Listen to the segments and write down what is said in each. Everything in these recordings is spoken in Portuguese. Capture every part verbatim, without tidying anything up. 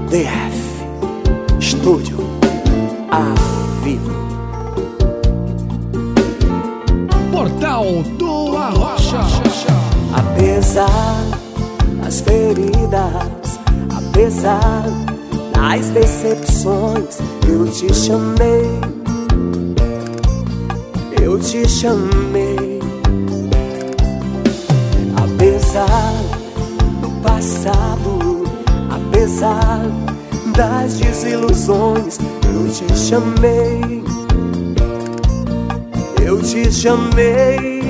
D F Estúdio ao vivo. Portal do Arrocha. Apesar das feridas, apesar das decepções, eu te chamei, eu te chamei. Apesar do passado, apesar das desilusões, eu te chamei, eu te chamei.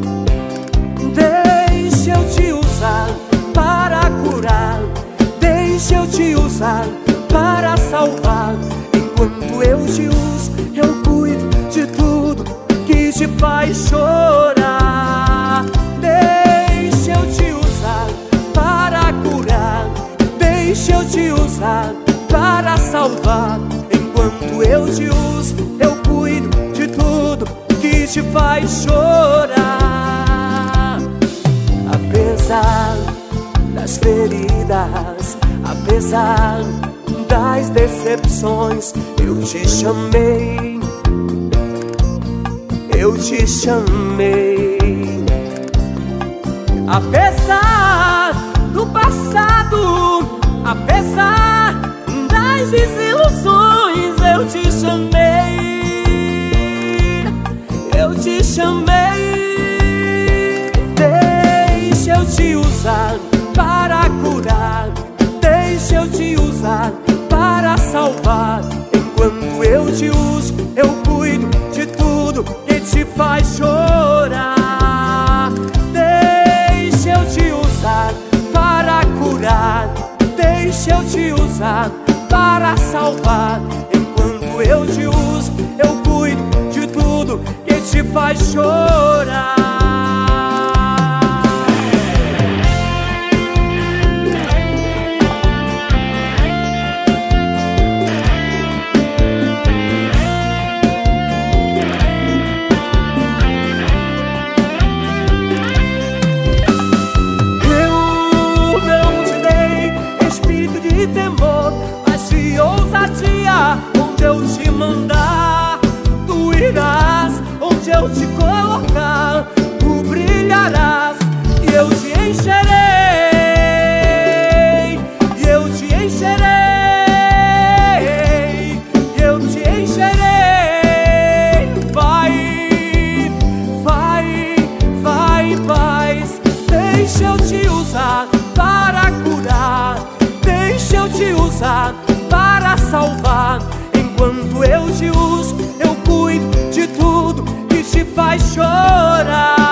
Deixa eu te usar para curar, deixa eu te usar para salvar. Enquanto eu te uso, eu cuido de tudo que te faz chorar. Deixa eu te usar para curar, deixa eu te usar para salvar. Enquanto eu te uso, eu cuido de tudo que te faz chorar. Apesar das feridas, apesar das decepções, eu te chamei, eu te chamei. Apesar do passado, apesar das desilusões, eu te chamei, eu te chamei. Deixa eu te usar para curar, deixa eu te usar para salvar. Enquanto eu te uso, eu cuido de tudo que te faz chorar. Deixa eu te usar para curar, deixa eu te usar para salvar. Enquanto eu te uso, eu cuido de tudo que te faz chorar. Temor, mas de ousadia, onde eu te mandar, tu irás. Onde eu te colocar, tu brilharás. E eu te encherei, e eu te encherei, e eu te encherei. Vai, vai, vai, vai. Deixa eu te usar para curar, deixa eu te usar para salvar. Enquanto eu te uso, eu cuido de tudo que te faz chorar.